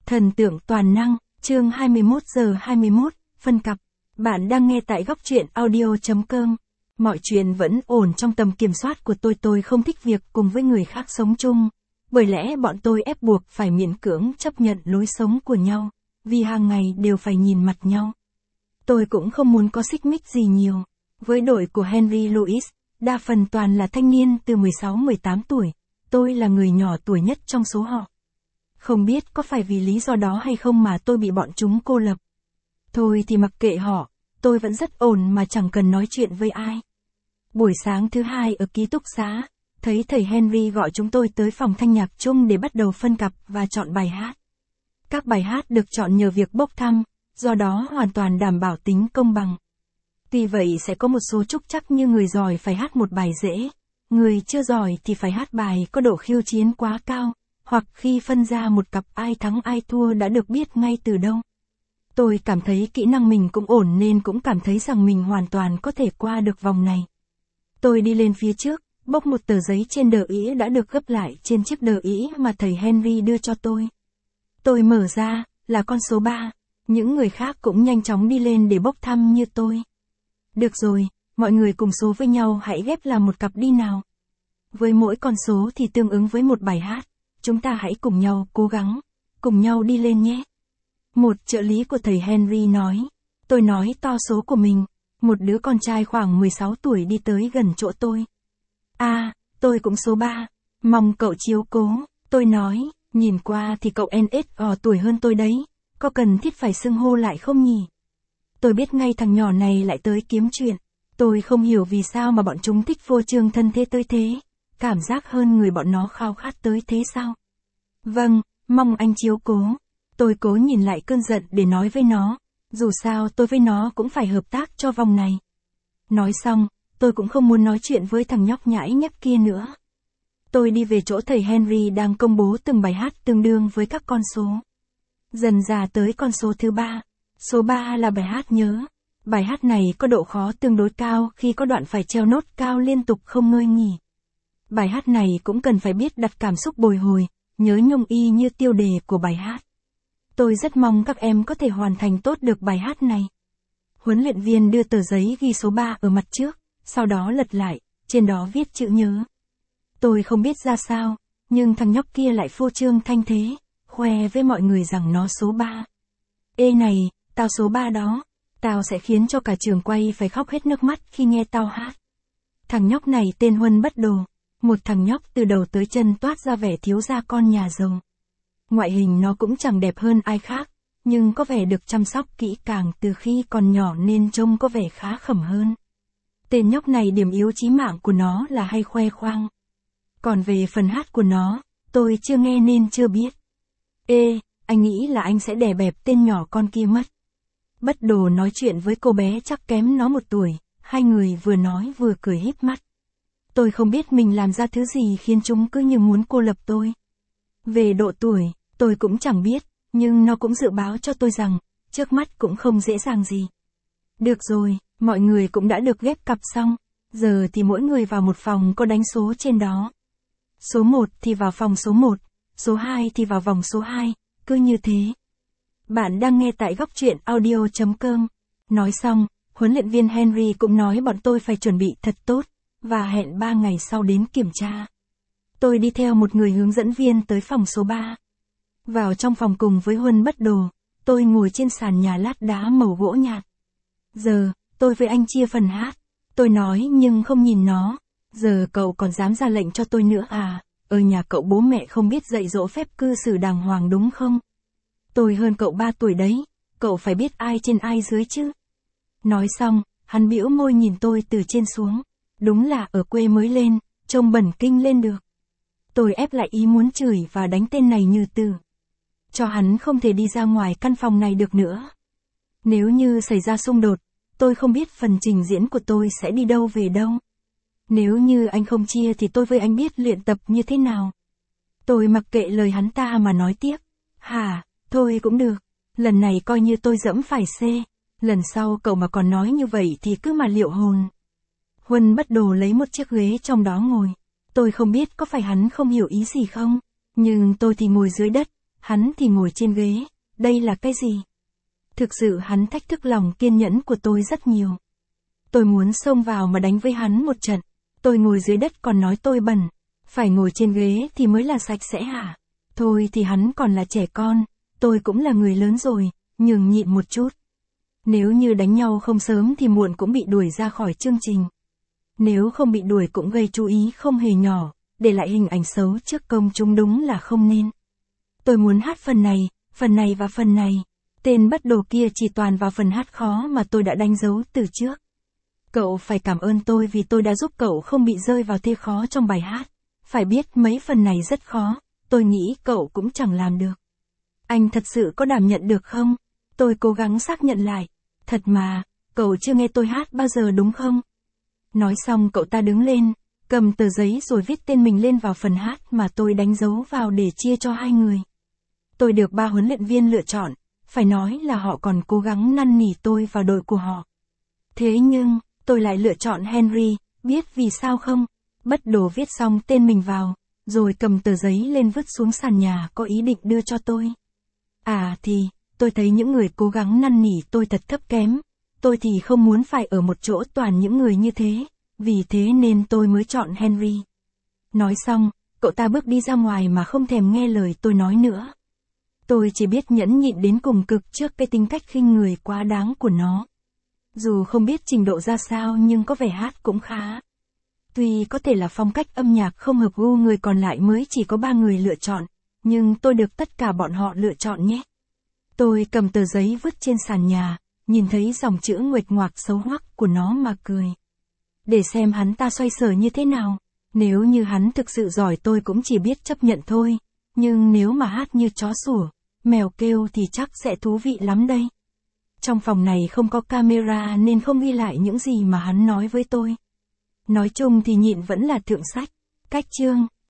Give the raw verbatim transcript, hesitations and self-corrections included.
Thần tượng toàn năng, chương hai mươi mốt giờ hai mươi mốt, phân cặp. Bạn đang nghe tại góc truyện audio chấm com. Mọi chuyện vẫn ổn trong tầm kiểm soát của tôi. Tôi không thích việc cùng với người khác sống chung. Bởi lẽ bọn tôi ép buộc phải miễn cưỡng chấp nhận lối sống của nhau. Vì hàng ngày đều phải nhìn mặt nhau. Tôi cũng không muốn có xích mích gì nhiều. Với đội của Henry Louis, đa phần toàn là thanh niên từ mười sáu mười tám tuổi. Tôi là người nhỏ tuổi nhất trong số họ. Không biết có phải vì lý do đó hay không mà tôi bị bọn chúng cô lập. Thôi thì mặc kệ họ, tôi vẫn rất ổn mà chẳng cần nói chuyện với ai. Buổi sáng thứ hai ở ký túc xá, thấy thầy Henry gọi chúng tôi tới phòng thanh nhạc chung để bắt đầu phân cặp và chọn bài hát. Các bài hát được chọn nhờ việc bốc thăm, do đó hoàn toàn đảm bảo tính công bằng. Tuy vậy sẽ có một số trúc trắc như người giỏi phải hát một bài dễ, người chưa giỏi thì phải hát bài có độ khiêu chiến quá cao. Hoặc khi phân ra một cặp ai thắng ai thua đã được biết ngay từ đâu. Tôi cảm thấy kỹ năng mình cũng ổn nên cũng cảm thấy rằng mình hoàn toàn có thể qua được vòng này. Tôi đi lên phía trước, bốc một tờ giấy trên đờ ĩa đã được gấp lại trên chiếc đờ ĩa mà thầy Henry đưa cho tôi. Tôi mở ra, là con số ba, những người khác cũng nhanh chóng đi lên để bốc thăm như tôi. Được rồi, mọi người cùng số với nhau hãy ghép làm một cặp đi nào. Với mỗi con số thì tương ứng với một bài hát. Chúng ta hãy cùng nhau cố gắng, cùng nhau đi lên nhé. Một trợ lý của thầy Henry nói. Tôi nói to số của mình. Một đứa con trai khoảng mười sáu tuổi đi tới gần chỗ tôi. À, tôi cũng số ba. Mong cậu chiếu cố. Tôi nói, nhìn qua thì cậu en ét o tuổi hơn tôi đấy. Có cần thiết phải xưng hô lại không nhỉ? Tôi biết ngay thằng nhỏ này lại tới kiếm chuyện. Tôi không hiểu vì sao mà bọn chúng thích phô trương thân thế tới thế. Cảm giác hơn người bọn nó khao khát tới thế sao? Vâng, mong anh chiếu cố. Tôi cố nhìn lại cơn giận để nói với nó. Dù sao tôi với nó cũng phải hợp tác cho vòng này. Nói xong, tôi cũng không muốn nói chuyện với thằng nhóc nhãi nhép kia nữa. Tôi đi về chỗ thầy Henry đang công bố từng bài hát tương đương với các con số. Dần dà tới con số thứ ba. Số ba là bài hát Nhớ. Bài hát này có độ khó tương đối cao khi có đoạn phải treo nốt cao liên tục không ngơi nghỉ. Bài hát này cũng cần phải biết đặt cảm xúc bồi hồi, nhớ nhung y như tiêu đề của bài hát. Tôi rất mong các em có thể hoàn thành tốt được bài hát này. Huấn luyện viên đưa tờ giấy ghi số ba ở mặt trước, sau đó lật lại, trên đó viết chữ Nhớ. Tôi không biết ra sao, nhưng thằng nhóc kia lại phô trương thanh thế, khoe với mọi người rằng nó số ba. Ê này, tao số ba đó, tao sẽ khiến cho cả trường quay phải khóc hết nước mắt khi nghe tao hát. Thằng nhóc này tên Huân Bất Đồ. Một thằng nhóc từ đầu tới chân toát ra vẻ thiếu gia con nhà giàu. Ngoại hình nó cũng chẳng đẹp hơn ai khác, nhưng có vẻ được chăm sóc kỹ càng từ khi còn nhỏ nên trông có vẻ khá khẩm hơn. Tên nhóc này điểm yếu chí mạng của nó là hay khoe khoang. Còn về phần hát của nó, tôi chưa nghe nên chưa biết. Ê, anh nghĩ là anh sẽ đè bẹp tên nhỏ con kia mất. Bất Đồ nói chuyện với cô bé chắc kém nó một tuổi, hai người vừa nói vừa cười híp mắt. Tôi không biết mình làm ra thứ gì khiến chúng cứ như muốn cô lập tôi. Về độ tuổi, tôi cũng chẳng biết, nhưng nó cũng dự báo cho tôi rằng, trước mắt cũng không dễ dàng gì. Được rồi, mọi người cũng đã được ghép cặp xong, giờ thì mỗi người vào một phòng có đánh số trên đó. Số một thì vào phòng số một, số hai thì vào vòng số hai, cứ như thế. Bạn đang nghe tại góc truyện audio chấm com. Nói xong, huấn luyện viên Henry cũng nói bọn tôi phải chuẩn bị thật tốt. Và hẹn ba ngày sau đến kiểm tra. Tôi đi theo một người hướng dẫn viên tới phòng số ba. Vào trong phòng cùng với Huân Bất Đồ, tôi ngồi trên sàn nhà lát đá màu gỗ nhạt. Giờ, tôi với anh chia phần hát. Tôi nói nhưng không nhìn nó. Giờ cậu còn dám ra lệnh cho tôi nữa à? Ở nhà cậu bố mẹ không biết dạy dỗ phép cư xử đàng hoàng đúng không? Tôi hơn cậu ba tuổi đấy. Cậu phải biết ai trên ai dưới chứ. Nói xong, hắn bĩu môi nhìn tôi từ trên xuống. Đúng là ở quê mới lên, trông bẩn kinh lên được. Tôi ép lại ý muốn chửi và đánh tên này như tử. Cho hắn không thể đi ra ngoài căn phòng này được nữa. Nếu như xảy ra xung đột, tôi không biết phần trình diễn của tôi sẽ đi đâu về đâu. Nếu như anh không chia thì tôi với anh biết luyện tập như thế nào. Tôi mặc kệ lời hắn ta mà nói tiếp. Hả, thôi cũng được. Lần này coi như tôi dẫm phải xê. Lần sau cậu mà còn nói như vậy thì cứ mà liệu hồn. Huân Bất Đồ lấy một chiếc ghế trong đó ngồi. Tôi không biết có phải hắn không hiểu ý gì không, nhưng tôi thì ngồi dưới đất, hắn thì ngồi trên ghế, đây là cái gì? Thực sự hắn thách thức lòng kiên nhẫn của tôi rất nhiều. Tôi muốn xông vào mà đánh với hắn một trận. Tôi ngồi dưới đất còn nói tôi bẩn. Phải ngồi trên ghế thì mới là sạch sẽ hả? Thôi thì hắn còn là trẻ con, tôi cũng là người lớn rồi, nhường nhịn một chút. Nếu như đánh nhau không sớm thì muộn cũng bị đuổi ra khỏi chương trình. Nếu không bị đuổi cũng gây chú ý không hề nhỏ, để lại hình ảnh xấu trước công chúng đúng là không nên. Tôi muốn hát phần này, phần này và phần này. Tên bất đồ kia chỉ toàn vào phần hát khó mà tôi đã đánh dấu từ trước. Cậu phải cảm ơn tôi vì tôi đã giúp cậu không bị rơi vào thế khó trong bài hát. Phải biết mấy phần này rất khó, tôi nghĩ cậu cũng chẳng làm được. Anh thật sự có đảm nhận được không? Tôi cố gắng xác nhận lại. Thật mà, cậu chưa nghe tôi hát bao giờ đúng không? Nói xong cậu ta đứng lên, cầm tờ giấy rồi viết tên mình lên vào phần hát mà tôi đánh dấu vào để chia cho hai người. Tôi được ba huấn luyện viên lựa chọn, phải nói là họ còn cố gắng năn nỉ tôi vào đội của họ. Thế nhưng, tôi lại lựa chọn Henry, biết vì sao không? Bất đồ viết xong tên mình vào, rồi cầm tờ giấy lên vứt xuống sàn nhà có ý định đưa cho tôi. À thì, tôi thấy những người cố gắng năn nỉ tôi thật thấp kém. Tôi thì không muốn phải ở một chỗ toàn những người như thế, vì thế nên tôi mới chọn Henry. Nói xong, cậu ta bước đi ra ngoài mà không thèm nghe lời tôi nói nữa. Tôi chỉ biết nhẫn nhịn đến cùng cực trước cái tính cách khinh người quá đáng của nó. Dù không biết trình độ ra sao nhưng có vẻ hát cũng khá. Tuy có thể là phong cách âm nhạc không hợp gu người còn lại mới chỉ có ba người lựa chọn, nhưng tôi được tất cả bọn họ lựa chọn nhé. Tôi cầm tờ giấy vứt trên sàn nhà, nhìn thấy dòng chữ nguệch ngoạc xấu hoắc của nó mà cười. Để xem hắn ta xoay sở như thế nào. Nếu như hắn thực sự giỏi tôi cũng chỉ biết chấp nhận thôi. Nhưng nếu mà hát như chó sủa, mèo kêu thì chắc sẽ thú vị lắm đây. Trong phòng này không có camera nên không ghi lại những gì mà hắn nói với tôi. Nói chung thì nhịn vẫn là thượng sách. Cách chương